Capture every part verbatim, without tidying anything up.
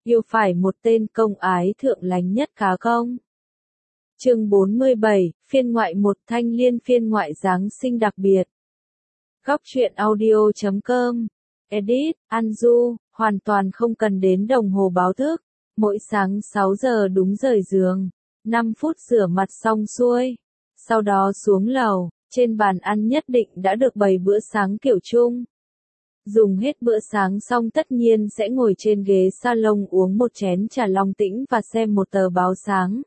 Yêu phải một tên công ái thượng lánh nhất cá công. Chương bốn mươi bảy, phiên ngoại một Thanh Liên phiên ngoại Giáng sinh đặc biệt. Góc truyện audio chấm com. Edit, Anju, hoàn toàn không cần đến đồng hồ báo thức. Mỗi sáng sáu giờ đúng rời giường. năm phút rửa mặt xong xuôi. Sau đó xuống lầu, trên bàn ăn nhất định đã được bày bữa sáng kiểu chung. Dùng hết bữa sáng xong tất nhiên sẽ ngồi trên ghế salon uống một chén trà long tĩnh và xem một tờ báo sáng.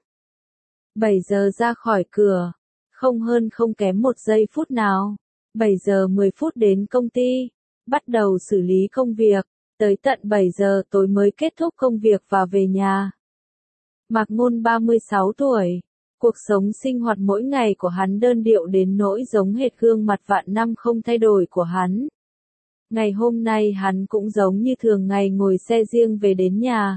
bảy giờ ra khỏi cửa, không hơn không kém một giây phút nào. bảy giờ mười phút đến công ty, bắt đầu xử lý công việc, tới tận bảy giờ tối mới kết thúc công việc và về nhà. Mạc Ngôn ba mươi sáu tuổi, cuộc sống sinh hoạt mỗi ngày của hắn đơn điệu đến nỗi giống hệt gương mặt vạn năm không thay đổi của hắn. Ngày hôm nay hắn cũng giống như thường ngày ngồi xe riêng về đến nhà.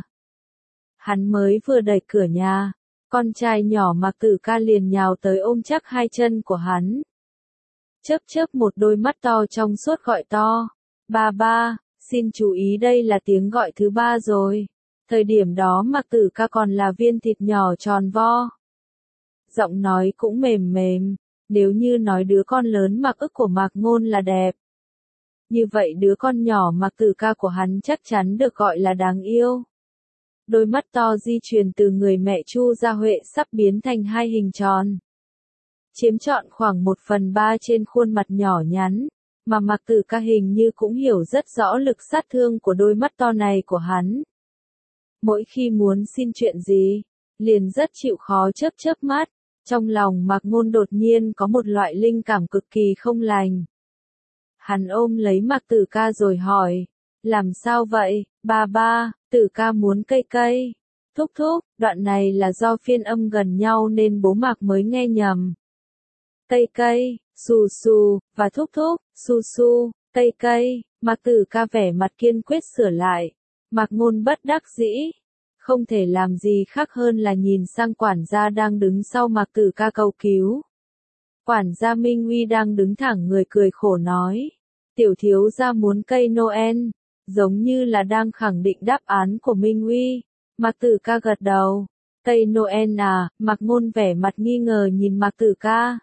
Hắn mới vừa đẩy cửa nhà, con trai nhỏ Mạc Tử Ca liền nhào tới ôm chắc hai chân của hắn. Chớp chớp một đôi mắt to trong suốt gọi to, ba ba, xin chú ý đây là tiếng gọi thứ ba rồi. Thời điểm đó Mạc Tử Ca còn là viên thịt nhỏ tròn vo. Giọng nói cũng mềm mềm, nếu như nói đứa con lớn Mạc Ức của Mạc Ngôn là đẹp. Như vậy đứa con nhỏ Mạc Tử Ca của hắn chắc chắn được gọi là đáng yêu. Đôi mắt to di truyền từ người mẹ Chu Gia Huệ sắp biến thành hai hình tròn. Chiếm trọn khoảng một phần ba trên khuôn mặt nhỏ nhắn, mà Mạc Tử Ca hình như cũng hiểu rất rõ lực sát thương của đôi mắt to này của hắn. Mỗi khi muốn xin chuyện gì, liền rất chịu khó chớp chớp mắt, trong lòng Mạc Ngôn đột nhiên có một loại linh cảm cực kỳ không lành. Hắn ôm lấy Mạc Tử Ca rồi hỏi, làm sao vậy, ba ba, Tử Ca muốn cây cây. Thúc thúc, đoạn này là do phiên âm gần nhau nên bố Mạc mới nghe nhầm. Cây cây, su su, và thúc thúc, su su, cây cây, Mạc Tử Ca vẻ mặt kiên quyết sửa lại. Mạc Ngôn bất đắc dĩ, không thể làm gì khác hơn là nhìn sang quản gia đang đứng sau Mạc Tử Ca cầu cứu. Quản gia Minh Uy đang đứng thẳng người cười khổ nói, tiểu thiếu gia muốn cây Noel, giống như là đang khẳng định đáp án của Minh Uy. Mạc Tử Ca gật đầu, cây Noel à, Mạc Ngôn vẻ mặt nghi ngờ nhìn Mạc Tử Ca.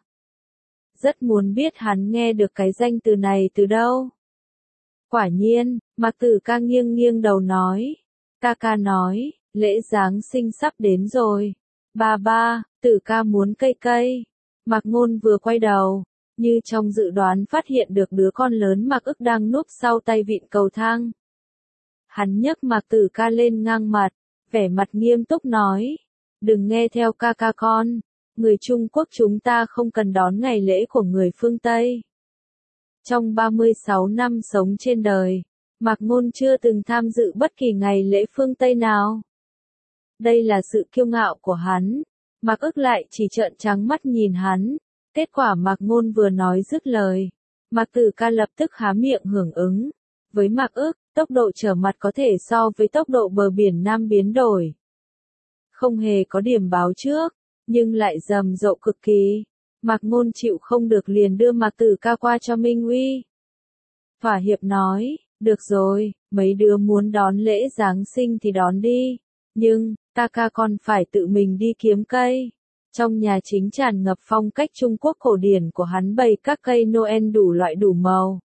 Rất muốn biết hắn nghe được cái danh từ này từ đâu. Quả nhiên, Mạc Tử Ca nghiêng nghiêng đầu nói, ca ca nói, lễ Giáng sinh sắp đến rồi. Ba ba, Tử Ca muốn cây cây. Mạc Ngôn vừa quay đầu, như trong dự đoán phát hiện được đứa con lớn Mạc Ức đang núp sau tay vịn cầu thang. Hắn nhấc Mạc Tử Ca lên ngang mặt, vẻ mặt nghiêm túc nói, đừng nghe theo ca ca con, người Trung Quốc chúng ta không cần đón ngày lễ của người phương Tây. Trong ba mươi sáu năm sống trên đời, Mạc Ngôn chưa từng tham dự bất kỳ ngày lễ phương Tây nào. Đây là sự kiêu ngạo của hắn. Mạc Ức lại chỉ trợn trắng mắt nhìn hắn. Kết quả Mạc Ngôn vừa nói dứt lời, Mạc Tử Ca lập tức há miệng hưởng ứng. Với Mạc Ức, tốc độ trở mặt có thể so với tốc độ bờ biển Nam biến đổi. Không hề có điểm báo trước, nhưng lại rầm rộ cực kỳ. Mạc Ngôn chịu không được liền đưa Mạc Tử Ca qua cho Minh Uy. Thỏa hiệp nói, được rồi, mấy đứa muốn đón lễ Giáng sinh thì đón đi, nhưng, ca ca còn phải tự mình đi kiếm cây. Trong nhà chính tràn ngập phong cách Trung Quốc cổ điển của hắn bày các cây Noel đủ loại đủ màu.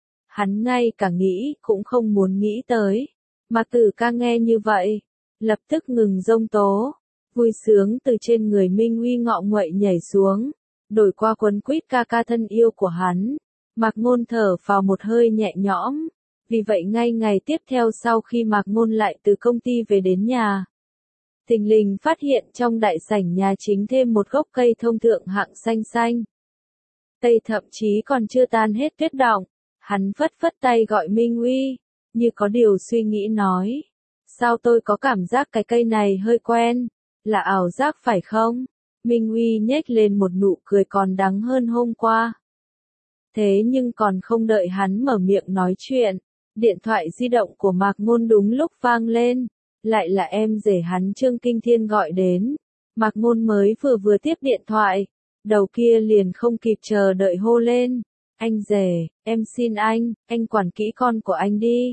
Hắn ngay cả nghĩ cũng không muốn nghĩ tới. Mạc Tử Ca nghe như vậy, lập tức ngừng giông tố, vui sướng từ trên người Minh Uy ngọ nguậy nhảy xuống, đổi qua quấn quýt ca ca thân yêu của hắn. Mạc Ngôn thở phào một hơi nhẹ nhõm. Vì vậy ngay ngày tiếp theo sau khi Mạc Ngôn lại từ công ty về đến nhà, thình lình phát hiện trong đại sảnh nhà chính thêm một gốc cây thông thượng hạng xanh xanh. Cây thậm chí còn chưa tan hết tuyết đọng. Hắn phất phất tay gọi Minh Uy, như có điều suy nghĩ nói, sao tôi có cảm giác cái cây này hơi quen, là ảo giác phải không? Minh Uy nhếch lên một nụ cười còn đắng hơn hôm qua. Thế nhưng còn không đợi hắn mở miệng nói chuyện, điện thoại di động của Mạc Ngôn đúng lúc vang lên, lại là em rể hắn Trương Kinh Thiên gọi đến. Mạc Ngôn mới vừa vừa tiếp điện thoại, đầu kia liền không kịp chờ đợi hô lên, anh rể, em xin anh, anh quản kỹ con của anh đi,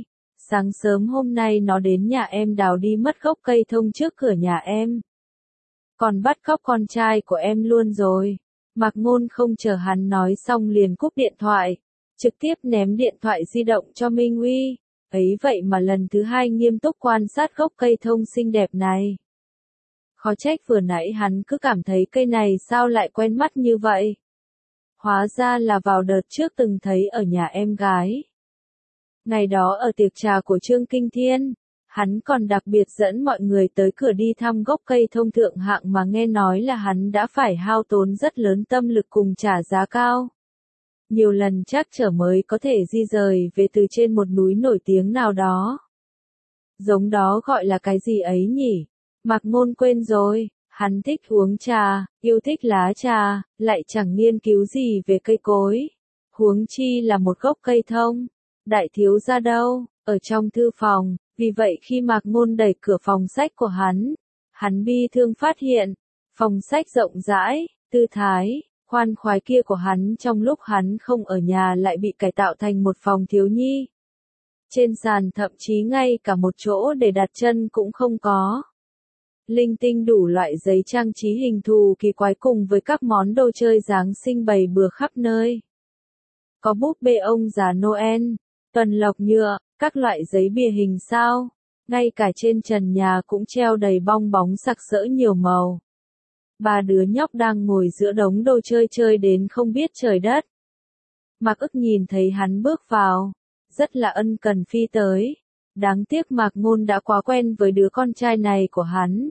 Sáng sớm hôm nay nó đến nhà em đào đi mất gốc cây thông trước cửa nhà em. Còn bắt cóc con trai của em luôn rồi. Mạc Ngôn không chờ hắn nói xong liền cúp điện thoại, trực tiếp ném điện thoại di động cho Minh Uy. Ấy vậy mà lần thứ hai nghiêm túc quan sát gốc cây thông xinh đẹp này. Khó trách vừa nãy hắn cứ cảm thấy cây này sao lại quen mắt như vậy. Hóa ra là vào đợt trước từng thấy ở nhà em gái. Ngày đó ở tiệc trà của Trương Kinh Thiên, hắn còn đặc biệt dẫn mọi người tới cửa đi thăm gốc cây thông thượng hạng mà nghe nói là hắn đã phải hao tốn rất lớn tâm lực cùng trả giá cao. Nhiều lần chắc trở mới có thể di rời về từ trên một núi nổi tiếng nào đó. Giống đó gọi là cái gì ấy nhỉ? Mạc Ngôn quên rồi, hắn thích uống trà, yêu thích lá trà, lại chẳng nghiên cứu gì về cây cối. Huống chi là một gốc cây thông. Đại thiếu gia đâu, ở trong thư phòng, vì vậy khi Mạc Ngôn đẩy cửa phòng sách của hắn, hắn bi thương phát hiện, phòng sách rộng rãi, tư thái, khoan khoái kia của hắn trong lúc hắn không ở nhà lại bị cải tạo thành một phòng thiếu nhi. Trên sàn thậm chí ngay cả một chỗ để đặt chân cũng không có. Linh tinh đủ loại giấy trang trí hình thù kỳ quái cùng với các món đồ chơi Giáng sinh bày bừa khắp nơi. Có búp bê ông già Noel, tuần lộc nhựa, các loại giấy bìa hình sao, ngay cả trên trần nhà cũng treo đầy bong bóng sặc sỡ nhiều màu. Ba đứa nhóc đang ngồi giữa đống đồ chơi chơi đến không biết trời đất. Mạc Ức nhìn thấy hắn bước vào, rất là ân cần phi tới. Đáng tiếc Mạc Ngôn đã quá quen với đứa con trai này của hắn.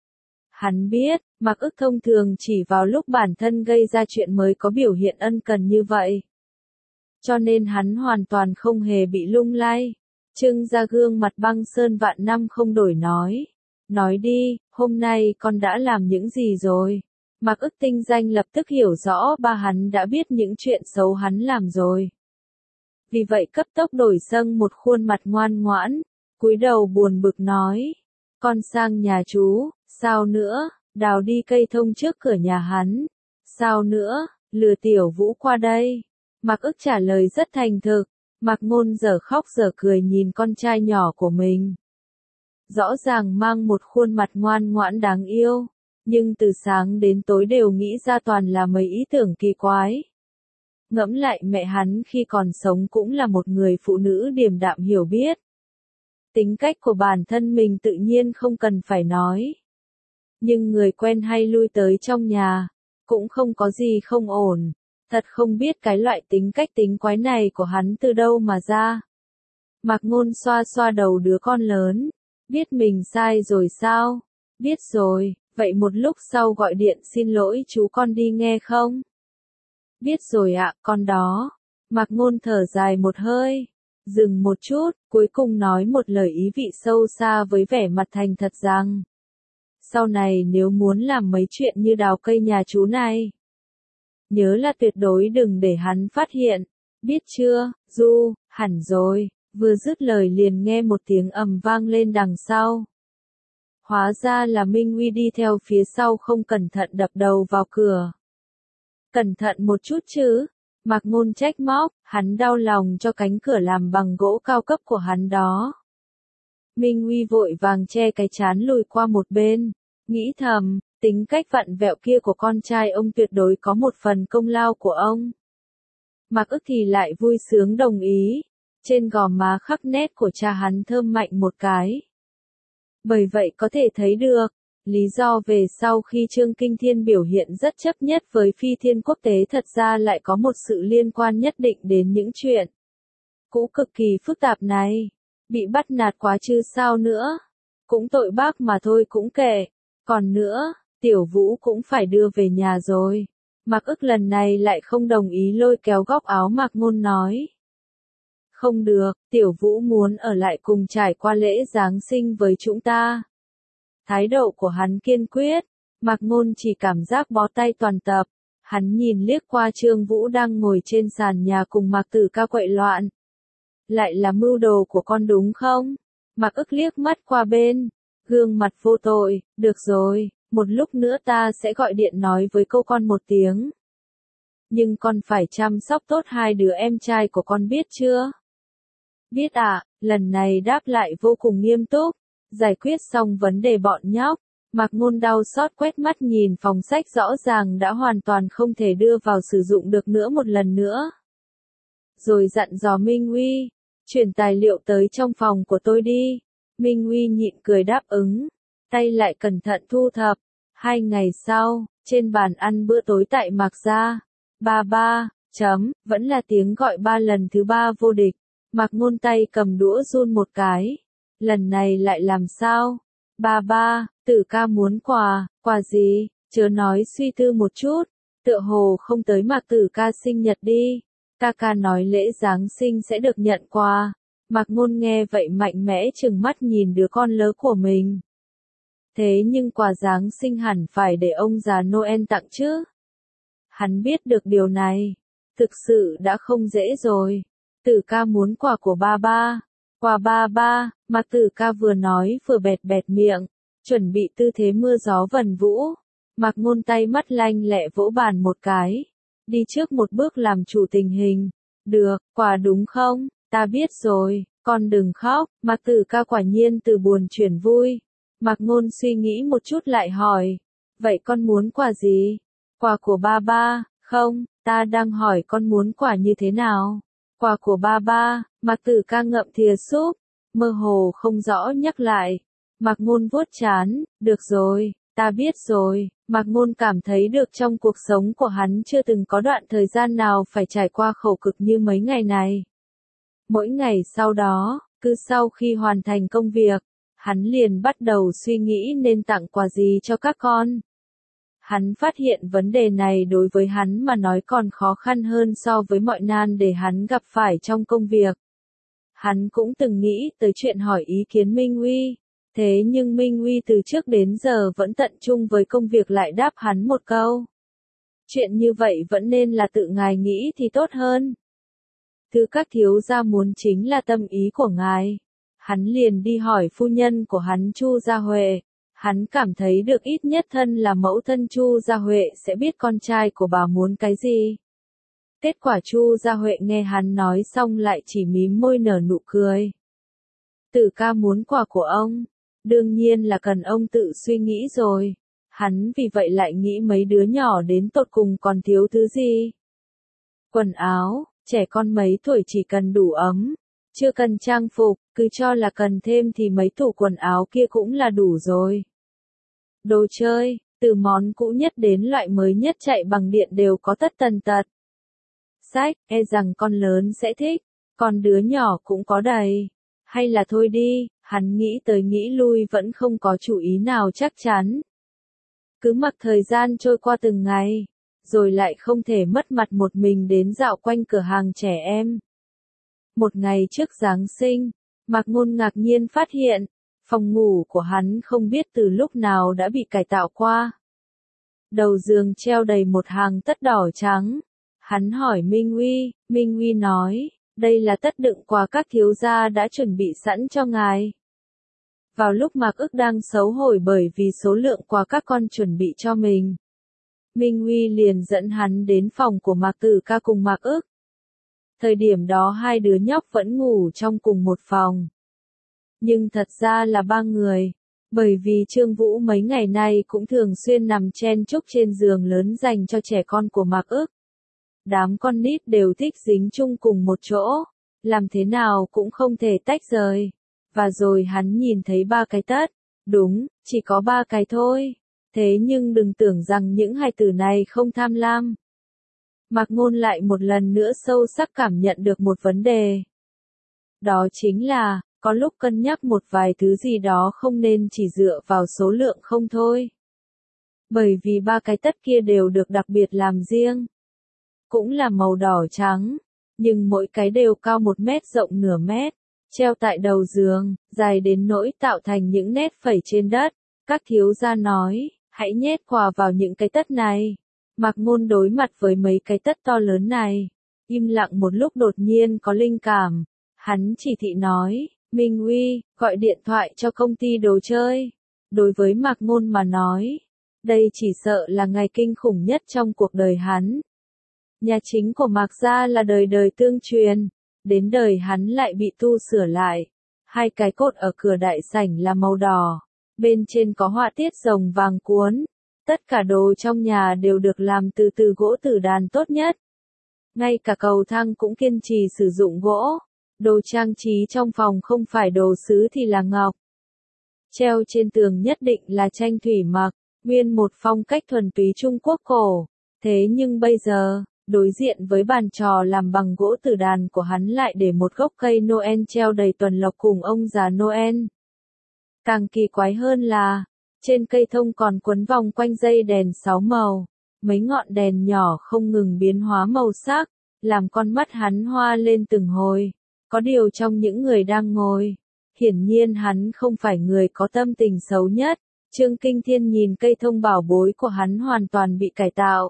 Hắn biết, Mạc Ức thông thường chỉ vào lúc bản thân gây ra chuyện mới có biểu hiện ân cần như vậy. Cho nên hắn hoàn toàn không hề bị lung lay. Trưng ra gương mặt băng sơn vạn năm không đổi nói. Nói đi, hôm nay con đã làm những gì rồi? Mạc Ức tinh danh lập tức hiểu rõ ba hắn đã biết những chuyện xấu hắn làm rồi. Vì vậy cấp tốc đổi sang một khuôn mặt ngoan ngoãn, cúi đầu buồn bực nói. Con sang nhà chú, sao nữa, đào đi cây thông trước cửa nhà hắn. Sao nữa, lừa Tiểu Vũ qua đây. Mạc Ức trả lời rất thành thực. Mạc Ngôn dở khóc dở cười nhìn con trai nhỏ của mình. Rõ ràng mang một khuôn mặt ngoan ngoãn đáng yêu, nhưng từ sáng đến tối đều nghĩ ra toàn là mấy ý tưởng kỳ quái. Ngẫm lại mẹ hắn khi còn sống cũng là một người phụ nữ điềm đạm hiểu biết. Tính cách của bản thân mình tự nhiên không cần phải nói. Nhưng người quen hay lui tới trong nhà, cũng không có gì không ổn. Thật không biết cái loại tính cách tính quái này của hắn từ đâu mà ra. Mạc Ngôn xoa xoa đầu đứa con lớn. Biết mình sai rồi sao? Biết rồi, vậy một lúc sau gọi điện xin lỗi chú con đi nghe không? Biết rồi ạ, con đó. Mạc Ngôn thở dài một hơi. Dừng một chút, cuối cùng nói một lời ý vị sâu xa với vẻ mặt thành thật rằng. Sau này nếu muốn làm mấy chuyện như đào cây nhà chú này, nhớ là tuyệt đối đừng để hắn phát hiện. Biết chưa, Du, hẳn rồi. Vừa dứt lời liền nghe một tiếng ầm vang lên đằng sau. Hóa ra là Minh Uy đi theo phía sau không cẩn thận đập đầu vào cửa. Cẩn thận một chút chứ. Mạc Ngôn trách móc, hắn đau lòng cho cánh cửa làm bằng gỗ cao cấp của hắn đó. Minh Uy vội vàng che cái trán lùi qua một bên, nghĩ thầm, tính cách vặn vẹo kia của con trai ông tuyệt đối có một phần công lao của ông. Mạc Ức thì lại vui sướng đồng ý. Trên gò má khắc nét của cha hắn thơm mạnh một cái. Bởi vậy có thể thấy được, lý do về sau khi Trương Kinh Thiên biểu hiện rất chấp nhất với Phi Thiên Quốc tế thật ra lại có một sự liên quan nhất định đến những chuyện cũ cực kỳ phức tạp này. Bị bắt nạt quá chứ sao nữa. Cũng tội bác mà thôi cũng kệ. Còn nữa, Tiểu Vũ cũng phải đưa về nhà rồi. Mạc Ức lần này lại không đồng ý lôi kéo góc áo Mạc Ngôn nói. Không được, Tiểu Vũ muốn ở lại cùng trải qua lễ Giáng sinh với chúng ta. Thái độ của hắn kiên quyết, Mạc Ngôn chỉ cảm giác bó tay toàn tập. Hắn nhìn liếc qua Trương Vũ đang ngồi trên sàn nhà cùng Mạc Tử Ca quậy loạn. Lại là mưu đồ của con đúng không? Mạc Ức liếc mắt qua bên, gương mặt vô tội, được rồi, một lúc nữa ta sẽ gọi điện nói với cô con một tiếng. Nhưng con phải chăm sóc tốt hai đứa em trai của con biết chưa? Biết ạ, lần này đáp lại vô cùng nghiêm túc. Giải quyết xong vấn đề bọn nhóc. Mạc Ngôn đau xót quét mắt nhìn phòng sách rõ ràng đã hoàn toàn không thể đưa vào sử dụng được nữa một lần nữa. Rồi dặn dò Minh Uy, chuyển tài liệu tới trong phòng của tôi đi. Minh Uy nhịn cười đáp ứng, tay lại cẩn thận thu thập. Hai ngày sau, trên bàn ăn bữa tối tại Mạc gia, ba ba, chấm, vẫn là tiếng gọi ba lần thứ ba vô địch. Mạc Ngôn tay cầm đũa run một cái. Lần này lại làm sao? Ba ba, Tử ca muốn quà, quà gì? Chớ nói suy tư một chút, tựa hồ không tới Mạc Tử ca sinh nhật đi. Ca ca nói lễ Giáng sinh sẽ được nhận quà. Mạc Ngôn nghe vậy mạnh mẽ trừng mắt nhìn đứa con lớn của mình. Thế nhưng quà Giáng sinh hẳn phải để ông già Noel tặng chứ. Hắn biết được điều này, thực sự đã không dễ rồi. Tử ca muốn quà của ba ba. Quà ba ba, Mạc Tử ca vừa nói vừa bẹt bẹt miệng, chuẩn bị tư thế mưa gió vần vũ. Mạc Ngôn tay mắt lanh lẹ vỗ bàn một cái. Đi trước một bước làm chủ tình hình. Được, quà đúng không? Ta biết rồi, con đừng khóc. Mạc Tử ca quả nhiên từ buồn chuyển vui. Mạc Ngôn suy nghĩ một chút lại hỏi. Vậy con muốn quà gì? Quà của ba ba, không, ta đang hỏi con muốn quà như thế nào? Quà của ba ba, Mạc Tử ca ngậm thìa súp, mơ hồ không rõ nhắc lại. Mạc Ngôn vuốt trán, được rồi, ta biết rồi. Mạc Ngôn cảm thấy được trong cuộc sống của hắn chưa từng có đoạn thời gian nào phải trải qua khổ cực như mấy ngày này. Mỗi ngày sau đó, cứ sau khi hoàn thành công việc, hắn liền bắt đầu suy nghĩ nên tặng quà gì cho các con. Hắn phát hiện vấn đề này đối với hắn mà nói còn khó khăn hơn so với mọi nan để hắn gặp phải trong công việc. Hắn cũng từng nghĩ tới chuyện hỏi ý kiến Minh Uy, thế nhưng Minh Uy từ trước đến giờ vẫn tận trung với công việc lại đáp hắn một câu. Chuyện như vậy vẫn nên là tự ngài nghĩ thì tốt hơn. Thứ các thiếu gia muốn chính là tâm ý của ngài. Hắn liền đi hỏi phu nhân của hắn Chu Gia Huệ. Hắn cảm thấy được ít nhất thân là mẫu thân Chu Gia Huệ sẽ biết con trai của bà muốn cái gì. Kết quả Chu Gia Huệ nghe hắn nói xong lại chỉ mím môi nở nụ cười. Tử ca muốn quà của ông, đương nhiên là cần ông tự suy nghĩ rồi. Hắn vì vậy lại nghĩ mấy đứa nhỏ đến tột cùng còn thiếu thứ gì. Quần áo, trẻ con mấy tuổi chỉ cần đủ ấm, chưa cần trang phục, cứ cho là cần thêm thì mấy tủ quần áo kia cũng là đủ rồi. Đồ chơi, từ món cũ nhất đến loại mới nhất chạy bằng điện đều có tất tần tật. Sách, e rằng con lớn sẽ thích, còn đứa nhỏ cũng có đầy. Hay là thôi đi, hắn nghĩ tới nghĩ lui vẫn không có chủ ý nào chắc chắn. Cứ mặc thời gian trôi qua từng ngày, rồi lại không thể mất mặt một mình đến dạo quanh cửa hàng trẻ em. Một ngày trước Giáng sinh, Mạc Ngôn ngạc nhiên phát hiện, phòng ngủ của hắn không biết từ lúc nào đã bị cải tạo qua. Đầu giường treo đầy một hàng tất đỏ trắng. Hắn hỏi Minh Uy, Minh Uy nói, đây là tất đựng quà các thiếu gia đã chuẩn bị sẵn cho ngài. Vào lúc Mạc Ức đang xấu hổ bởi vì số lượng quà các con chuẩn bị cho mình, Minh Uy liền dẫn hắn đến phòng của Mạc Tử ca cùng Mạc Ức. Thời điểm đó hai đứa nhóc vẫn ngủ trong cùng một phòng. Nhưng thật ra là ba người, bởi vì Trương Vũ mấy ngày nay cũng thường xuyên nằm chen chúc trên giường lớn dành cho trẻ con của Mạc Ức. Đám con nít đều thích dính chung cùng một chỗ, làm thế nào cũng không thể tách rời. Và rồi hắn nhìn thấy ba cái tất, đúng, chỉ có ba cái thôi. Thế nhưng đừng tưởng rằng những hài tử này không tham lam. Mạc Ngôn lại một lần nữa sâu sắc cảm nhận được một vấn đề. Đó chính là, có lúc cân nhắc một vài thứ gì đó không nên chỉ dựa vào số lượng không thôi. Bởi vì ba cái tất kia đều được đặc biệt làm riêng. Cũng là màu đỏ trắng, nhưng mỗi cái đều cao một mét rộng nửa mét, treo tại đầu giường, dài đến nỗi tạo thành những nét phẩy trên đất. Các thiếu gia nói, hãy nhét quà vào những cái tất này. Mạc Ngôn đối mặt với mấy cái tất to lớn này, im lặng một lúc đột nhiên có linh cảm. Hắn chỉ thị nói, Minh Uy, gọi điện thoại cho công ty đồ chơi. Đối với Mạc Ngôn mà nói, đây chỉ sợ là ngày kinh khủng nhất trong cuộc đời hắn. Nhà chính của Mạc gia là đời đời tương truyền, đến đời hắn lại bị tu sửa lại. Hai cái cột ở cửa đại sảnh là màu đỏ, bên trên có họa tiết rồng vàng cuốn. Tất cả đồ trong nhà đều được làm từ từ gỗ tử đàn tốt nhất. Ngay cả cầu thang cũng kiên trì sử dụng gỗ. Đồ trang trí trong phòng không phải đồ sứ thì là ngọc. Treo trên tường nhất định là tranh thủy mặc, nguyên một phong cách thuần túy Trung Quốc cổ. Thế nhưng bây giờ, đối diện với bàn trò làm bằng gỗ tử đàn của hắn lại để một gốc cây Noel treo đầy tuần lộc cùng ông già Noel. Càng kỳ quái hơn là, trên cây thông còn quấn vòng quanh dây đèn sáu màu, mấy ngọn đèn nhỏ không ngừng biến hóa màu sắc, làm con mắt hắn hoa lên từng hồi. Có điều trong những người đang ngồi, hiển nhiên hắn không phải người có tâm tình xấu nhất. Trương Kinh Thiên nhìn cây thông bảo bối của hắn hoàn toàn bị cải tạo.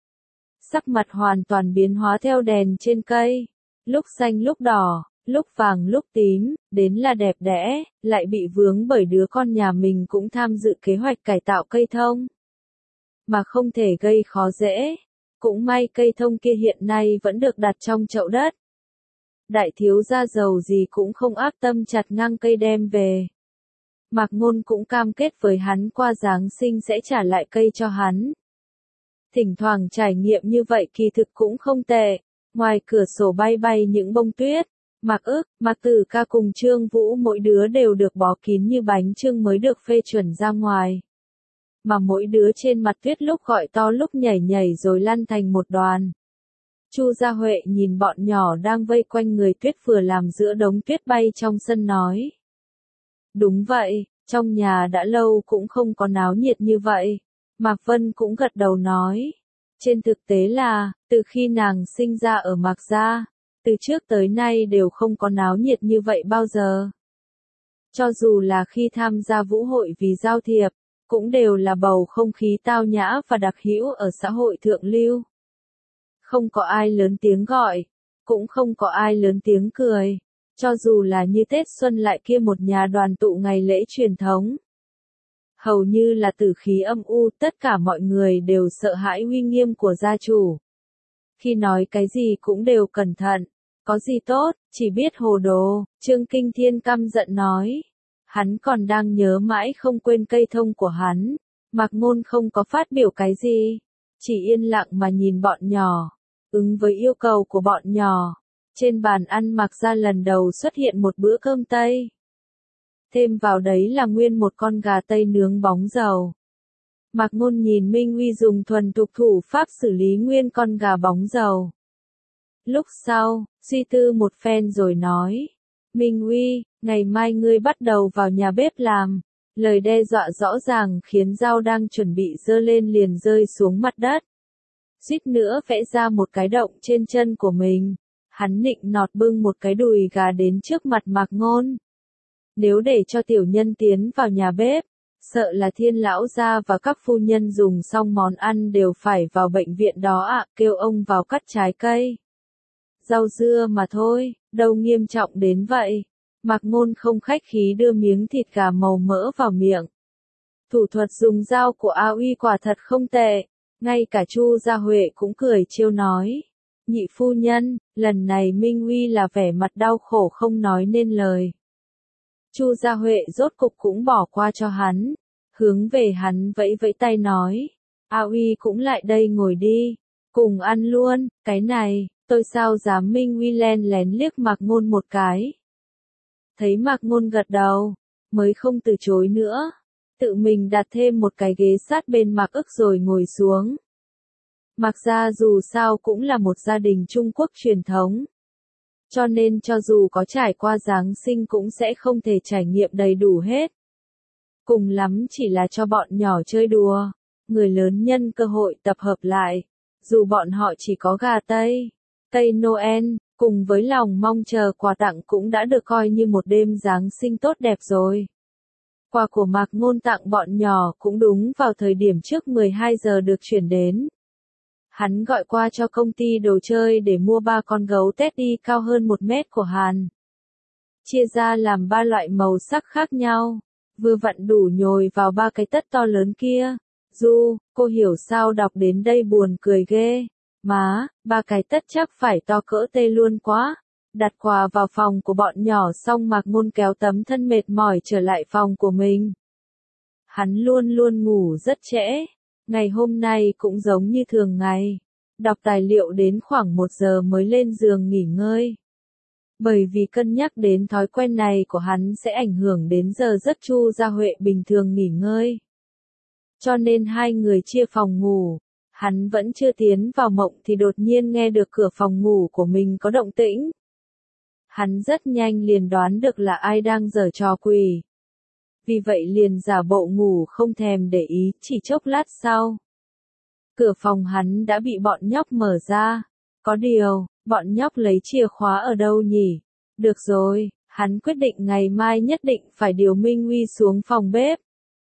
Sắc mặt hoàn toàn biến hóa theo đèn trên cây, lúc xanh lúc đỏ, lúc vàng lúc tím, đến là đẹp đẽ, lại bị vướng bởi đứa con nhà mình cũng tham dự kế hoạch cải tạo cây thông. Mà không thể gây khó dễ, cũng may cây thông kia hiện nay vẫn được đặt trong chậu đất. Đại thiếu gia giàu gì cũng không ác tâm chặt ngang cây đem về. Mạc Ngôn cũng cam kết với hắn qua Giáng sinh sẽ trả lại cây cho hắn. Thỉnh thoảng trải nghiệm như vậy kỳ thực cũng không tệ. Ngoài cửa sổ bay bay những bông tuyết. Mạc Ức, Mạc Tử Ca cùng Trương Vũ mỗi đứa đều được bó kín như bánh chưng mới được phê chuẩn ra ngoài. Mà mỗi đứa trên mặt tuyết lúc gọi to lúc nhảy nhảy rồi lăn thành một đoàn. Chu Gia Huệ nhìn bọn nhỏ đang vây quanh người tuyết vừa làm giữa đống tuyết bay trong sân nói. Đúng vậy, trong nhà đã lâu cũng không có náo nhiệt như vậy. Mạc Vân cũng gật đầu nói. Trên thực tế là, từ khi nàng sinh ra ở Mạc Gia, từ trước tới nay đều không có náo nhiệt như vậy bao giờ. Cho dù là khi tham gia vũ hội vì giao thiệp, cũng đều là bầu không khí tao nhã và đặc hữu ở xã hội thượng lưu. Không có ai lớn tiếng gọi, cũng không có ai lớn tiếng cười. Cho dù là như Tết Xuân lại kia một nhà đoàn tụ ngày lễ truyền thống. Hầu như là tử khí âm u, tất cả mọi người đều sợ hãi uy nghiêm của gia chủ. Khi nói cái gì cũng đều cẩn thận, có gì tốt, chỉ biết hồ đồ, Trương Kinh Thiên căm giận nói. Hắn còn đang nhớ mãi không quên cây thông của hắn, Mạc Ngôn không có phát biểu cái gì, chỉ yên lặng mà nhìn bọn nhỏ, ứng với yêu cầu của bọn nhỏ. Trên bàn ăn Mạc Gia lần đầu xuất hiện một bữa cơm Tây. Thêm vào đấy là nguyên một con gà Tây nướng bóng dầu. Mạc Ngôn nhìn Minh Uy dùng thuần thục thủ pháp xử lý nguyên con gà bóng dầu. Lúc sau, suy tư một phen rồi nói. Minh Uy, ngày mai ngươi bắt đầu vào nhà bếp làm. Lời đe dọa rõ ràng khiến dao đang chuẩn bị giơ lên liền rơi xuống mặt đất. Suýt nữa vẽ ra một cái động trên chân của mình. Hắn nịnh nọt bưng một cái đùi gà đến trước mặt Mạc Ngôn. Nếu để cho tiểu nhân tiến vào nhà bếp, sợ là Thiên lão gia và các phu nhân dùng xong món ăn đều phải vào bệnh viện đó ạ, à, kêu ông vào cắt trái cây. Rau dưa mà thôi, đâu nghiêm trọng đến vậy. Mạc Ngôn không khách khí đưa miếng thịt gà màu mỡ vào miệng. Thủ thuật dùng dao của A Uy quả thật không tệ, ngay cả Chu Gia Huệ cũng cười trêu nói. Nhị phu nhân, lần này Minh Uy là vẻ mặt đau khổ không nói nên lời. Chu Gia Huệ rốt cục cũng bỏ qua cho hắn, hướng về hắn vẫy vẫy tay nói. A Uy cũng lại đây ngồi đi, cùng ăn luôn, cái này, tôi sao dám. Minh Uy len lén liếc Mạc Ngôn một cái. Thấy Mạc Ngôn gật đầu, mới không từ chối nữa, tự mình đặt thêm một cái ghế sát bên Mạc Ức rồi ngồi xuống. Mạc Gia dù sao cũng là một gia đình Trung Quốc truyền thống. Cho nên cho dù có trải qua Giáng sinh cũng sẽ không thể trải nghiệm đầy đủ hết. Cùng lắm chỉ là cho bọn nhỏ chơi đùa, người lớn nhân cơ hội tập hợp lại. Dù bọn họ chỉ có gà Tây, Tây Noel, cùng với lòng mong chờ quà tặng cũng đã được coi như một đêm Giáng sinh tốt đẹp rồi. Quà của Mạc Ngôn tặng bọn nhỏ cũng đúng vào thời điểm trước mười hai giờ được chuyển đến. Hắn gọi qua cho công ty đồ chơi để mua ba con gấu Teddy cao hơn một mét của Hàn. Chia ra làm ba loại màu sắc khác nhau, vừa vặn đủ nhồi vào ba cái tất to lớn kia. Du, cô hiểu sao đọc đến đây buồn cười ghê. Má, ba cái tất chắc phải to cỡ tê luôn quá. Đặt quà vào phòng của bọn nhỏ xong Mạc Ngôn kéo tấm thân mệt mỏi trở lại phòng của mình. Hắn luôn luôn ngủ rất trễ. Ngày hôm nay cũng giống như thường ngày. Đọc tài liệu đến khoảng một giờ mới lên giường nghỉ ngơi. Bởi vì cân nhắc đến thói quen này của hắn sẽ ảnh hưởng đến giờ giấc Chu Gia Huệ bình thường nghỉ ngơi. Cho nên hai người chia phòng ngủ. Hắn vẫn chưa tiến vào mộng thì đột nhiên nghe được cửa phòng ngủ của mình có động tĩnh. Hắn rất nhanh liền đoán được là ai đang giở trò quỷ. Vì vậy liền giả bộ ngủ không thèm để ý, chỉ chốc lát sau. Cửa phòng hắn đã bị bọn nhóc mở ra. Có điều, bọn nhóc lấy chìa khóa ở đâu nhỉ? Được rồi, hắn quyết định ngày mai nhất định phải điều Minh Huy xuống phòng bếp.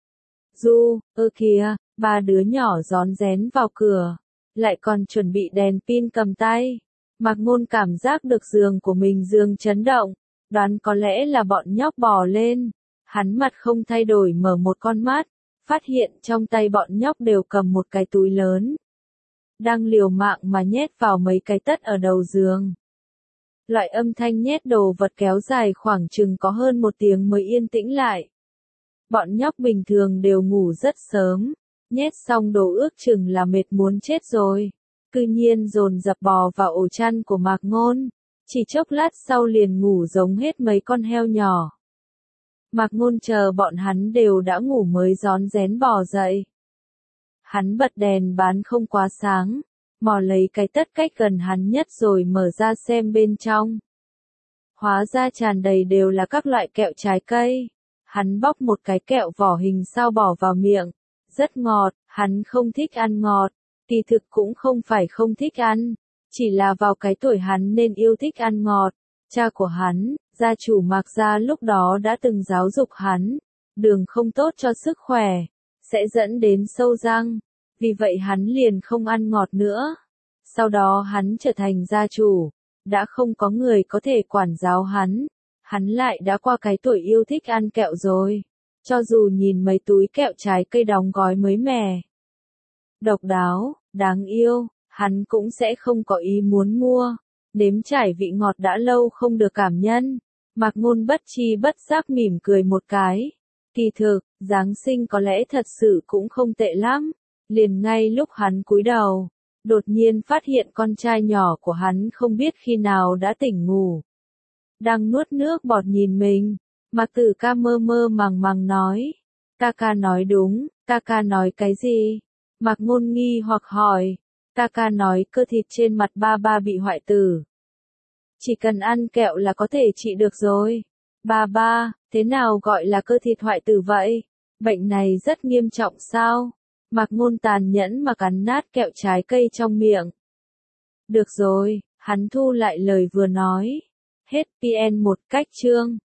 Du, ơ kìa, ba đứa nhỏ rón rén vào cửa. Lại còn chuẩn bị đèn pin cầm tay. Mạc Ngôn cảm giác được giường của mình giường chấn động. Đoán có lẽ là bọn nhóc bò lên. Hắn mặt không thay đổi mở một con mắt. Phát hiện trong tay bọn nhóc đều cầm một cái túi lớn. Đang liều mạng mà nhét vào mấy cái tất ở đầu giường. Loại âm thanh nhét đồ vật kéo dài khoảng chừng có hơn một tiếng mới yên tĩnh lại. Bọn nhóc bình thường đều ngủ rất sớm. Nhét xong đồ ước chừng là mệt muốn chết rồi. Cư nhiên dồn dập bò vào ổ chăn của Mạc Ngôn. Chỉ chốc lát sau liền ngủ giống hết mấy con heo nhỏ. Mạc Ngôn chờ bọn hắn đều đã ngủ mới rón rén bò dậy. Hắn bật đèn bán không quá sáng, mò lấy cái tất cách gần hắn nhất rồi mở ra xem bên trong. Hóa ra tràn đầy đều là các loại kẹo trái cây. Hắn bóc một cái kẹo vỏ hình sao bỏ vào miệng. Rất ngọt, hắn không thích ăn ngọt. Kỳ thực cũng không phải không thích ăn, chỉ là vào cái tuổi hắn nên yêu thích ăn ngọt. Cha của hắn, gia chủ Mạc gia lúc đó đã từng giáo dục hắn, đường không tốt cho sức khỏe, sẽ dẫn đến sâu răng, vì vậy hắn liền không ăn ngọt nữa. Sau đó hắn trở thành gia chủ, đã không có người có thể quản giáo hắn, hắn lại đã qua cái tuổi yêu thích ăn kẹo rồi, cho dù nhìn mấy túi kẹo trái cây đóng gói mới mẻ, độc đáo, đáng yêu, hắn cũng sẽ không có ý muốn mua. Nếm trải vị ngọt đã lâu không được cảm nhận. Mạc Ngôn bất chi bất giác mỉm cười một cái. Kỳ thực, Giáng sinh có lẽ thật sự cũng không tệ lắm. Liền ngay lúc hắn cúi đầu, đột nhiên phát hiện con trai nhỏ của hắn không biết khi nào đã tỉnh ngủ. Đang nuốt nước bọt nhìn mình, Mạc Tử Ca mơ mơ màng màng nói. Ca ca nói đúng, ca ca nói cái gì? Mạc Ngôn nghi hoặc hỏi. Ca ca nói cơ thịt trên mặt ba ba bị hoại tử. Chỉ cần ăn kẹo là có thể trị được rồi. Ba ba, thế nào gọi là cơ thịt hoại tử vậy? Bệnh này rất nghiêm trọng sao? Mạc Ngôn tàn nhẫn mà cắn nát kẹo trái cây trong miệng. Được rồi, hắn thu lại lời vừa nói. Hết pê en một cách chương.